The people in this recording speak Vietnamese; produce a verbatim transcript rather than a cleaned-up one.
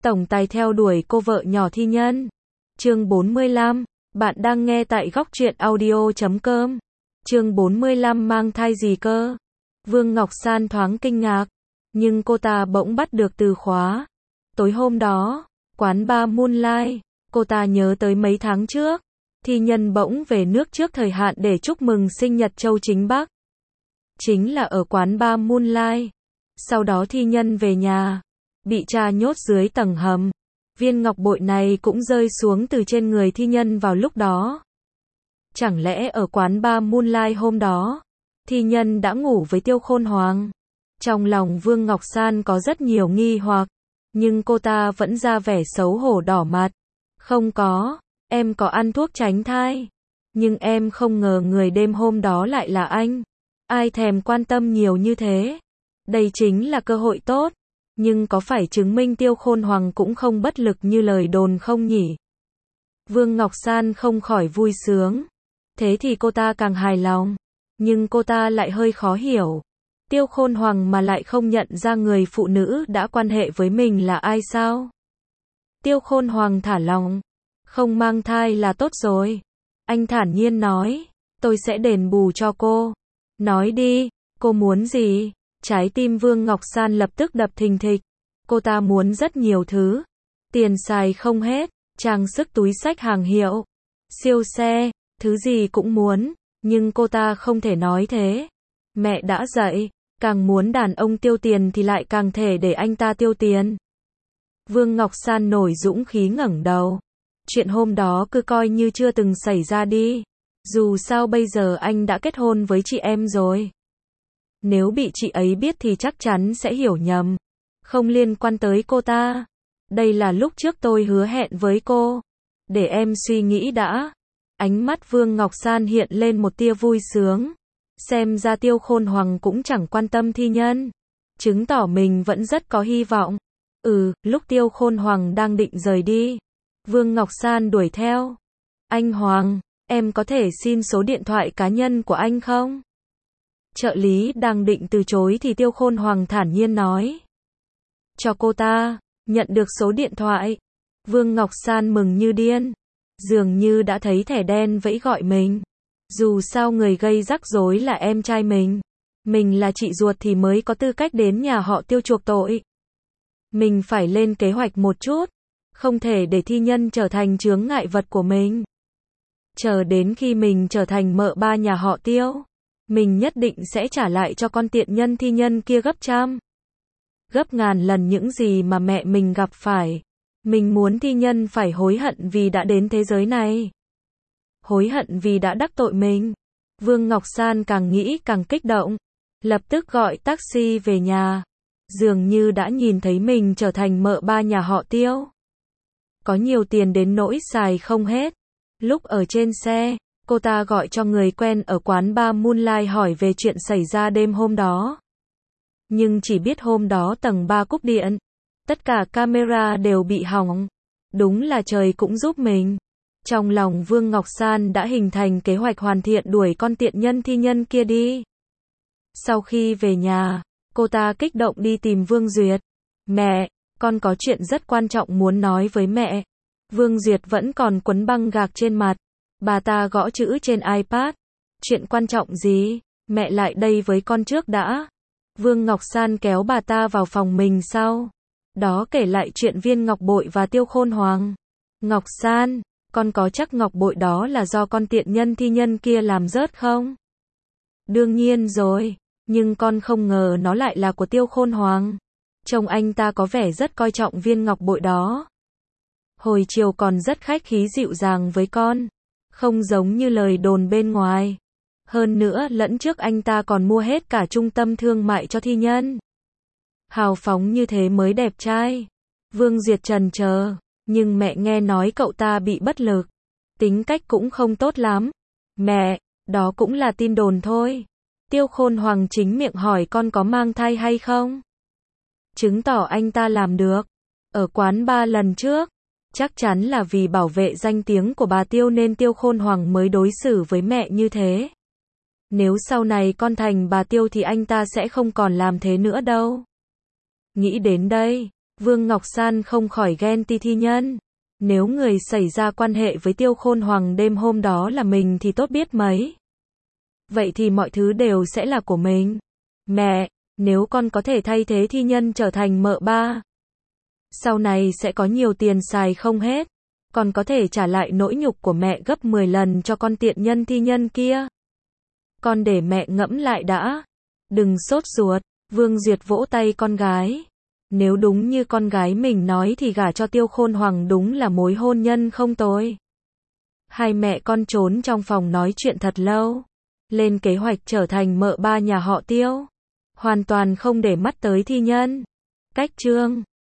tổng tài theo đuổi cô vợ nhỏ thi nhân. Chương bốn mươi lăm, bạn đang nghe tại góc truyện audio chấm com. Chương bốn mươi lăm mang thai gì cơ? Vương Ngọc San thoáng kinh ngạc, nhưng cô ta bỗng bắt được từ khóa. Tối hôm đó, quán bar Moonlight, cô ta nhớ tới mấy tháng trước, thi nhân bỗng về nước trước thời hạn để chúc mừng sinh nhật Châu Chính Bắc. Chính là ở quán bar Moonlight. Sau đó thi nhân về nhà, bị cha nhốt dưới tầng hầm. Viên ngọc bội này cũng rơi xuống từ trên người thi nhân vào lúc đó. Chẳng lẽ ở quán bar Moonlight hôm đó, thi nhân đã ngủ với Tiêu Khôn Hoàng? Trong lòng Vương Ngọc San có rất nhiều nghi hoặc, nhưng cô ta vẫn ra vẻ xấu hổ đỏ mặt. Không có, em có ăn thuốc tránh thai, nhưng em không ngờ người đêm hôm đó lại là anh. Ai thèm quan tâm nhiều như thế? Đây chính là cơ hội tốt, nhưng có phải chứng minh Tiêu Khôn Hoàng cũng không bất lực như lời đồn không nhỉ? Vương Ngọc San không khỏi vui sướng. Thế thì cô ta càng hài lòng, nhưng cô ta lại hơi khó hiểu. Tiêu Khôn Hoàng mà lại không nhận ra người phụ nữ đã quan hệ với mình là ai sao? Tiêu Khôn Hoàng thả lỏng, không mang thai là tốt rồi. Anh thản nhiên nói, tôi sẽ đền bù cho cô. Nói đi, cô muốn gì? Trái tim Vương Ngọc San lập tức đập thình thịch. Cô ta muốn rất nhiều thứ. Tiền xài không hết, trang sức túi xách hàng hiệu, siêu xe, thứ gì cũng muốn, nhưng cô ta không thể nói thế. Mẹ đã dạy, càng muốn đàn ông tiêu tiền thì lại càng thể để anh ta tiêu tiền. Vương Ngọc San nổi dũng khí ngẩng đầu. Chuyện hôm đó cứ coi như chưa từng xảy ra đi. Dù sao bây giờ anh đã kết hôn với chị em rồi. Nếu bị chị ấy biết thì chắc chắn sẽ hiểu nhầm. Không liên quan tới cô ta. Đây là lúc trước tôi hứa hẹn với cô. Để em suy nghĩ đã. Ánh mắt Vương Ngọc San hiện lên một tia vui sướng. Xem ra Tiêu Khôn Hoàng cũng chẳng quan tâm thi nhân. Chứng tỏ mình vẫn rất có hy vọng. Ừ, lúc Tiêu Khôn Hoàng đang định rời đi, Vương Ngọc San đuổi theo. Anh Hoàng, em có thể xin số điện thoại cá nhân của anh không? Trợ lý đang định từ chối thì Tiêu Khôn Hoàng thản nhiên nói. Cho cô ta, nhận được số điện thoại. Vương Ngọc San mừng như điên. Dường như đã thấy thẻ đen vẫy gọi mình. Dù sao người gây rắc rối là em trai mình. Mình là chị ruột thì mới có tư cách đến nhà họ Tiêu chuộc tội. Mình phải lên kế hoạch một chút. Không thể để thi nhân trở thành chướng ngại vật của mình. Chờ đến khi mình trở thành mợ ba nhà họ Tiêu, mình nhất định sẽ trả lại cho con tiện nhân thi nhân kia gấp trăm, gấp ngàn lần những gì mà mẹ mình gặp phải. Mình muốn thi nhân phải hối hận vì đã đến thế giới này. Hối hận vì đã đắc tội mình. Vương Ngọc San càng nghĩ càng kích động. Lập tức gọi taxi về nhà. Dường như đã nhìn thấy mình trở thành mợ ba nhà họ Tiêu. Có nhiều tiền đến nỗi xài không hết. Lúc ở trên xe, cô ta gọi cho người quen ở quán bar Moonlight hỏi về chuyện xảy ra đêm hôm đó. Nhưng chỉ biết hôm đó tầng ba cúp điện. Tất cả camera đều bị hỏng. Đúng là trời cũng giúp mình. Trong lòng Vương Ngọc San đã hình thành kế hoạch hoàn thiện đuổi con tiện nhân thi nhân kia đi. Sau khi về nhà, cô ta kích động đi tìm Vương Duyệt. Mẹ, con có chuyện rất quan trọng muốn nói với mẹ. Vương Duyệt vẫn còn quấn băng gạc trên mặt. Bà ta gõ chữ trên iPad. Chuyện quan trọng gì? Mẹ lại đây với con trước đã. Vương Ngọc San kéo bà ta vào phòng mình sau đó kể lại chuyện viên ngọc bội và Tiêu Khôn Hoàng. Ngọc San, con có chắc ngọc bội đó là do con tiện nhân thi nhân kia làm rớt không? Đương nhiên rồi, nhưng con không ngờ nó lại là của Tiêu Khôn Hoàng. Trông anh ta có vẻ rất coi trọng viên ngọc bội đó. Hồi chiều còn rất khách khí dịu dàng với con, không giống như lời đồn bên ngoài. Hơn nữa lẫn trước anh ta còn mua hết cả trung tâm thương mại cho thi nhân. Hào phóng như thế mới đẹp trai. Vương Duyệt trần chờ, nhưng mẹ nghe nói cậu ta bị bất lực. Tính cách cũng không tốt lắm. Mẹ, đó cũng là tin đồn thôi. Tiêu Khôn Hoàng chính miệng hỏi con có mang thai hay không. Chứng tỏ anh ta làm được. Ở quán ba lần trước, chắc chắn là vì bảo vệ danh tiếng của bà Tiêu nên Tiêu Khôn Hoàng mới đối xử với mẹ như thế. Nếu sau này con thành bà Tiêu thì anh ta sẽ không còn làm thế nữa đâu. Nghĩ đến đây, Vương Ngọc San không khỏi ghen ti Thi Nhân. Nếu người xảy ra quan hệ với Tiêu Khôn Hoàng đêm hôm đó là mình thì tốt biết mấy. Vậy thì mọi thứ đều sẽ là của mình. Mẹ, nếu con có thể thay thế Thi Nhân trở thành mợ ba, sau này sẽ có nhiều tiền xài không hết. Con có thể trả lại nỗi nhục của mẹ gấp mười lần cho con tiện nhân Thi Nhân kia. Con để mẹ ngẫm lại đã. Đừng sốt ruột. Vương Duyệt vỗ tay con gái. Nếu đúng như con gái mình nói thì gả cho Tiêu Khôn Hoàng đúng là mối hôn nhân không tồi. Hai mẹ con trốn trong phòng nói chuyện thật lâu. Lên kế hoạch trở thành mợ ba nhà họ Tiêu. Hoàn toàn không để mắt tới Thi Nhân. Cách chương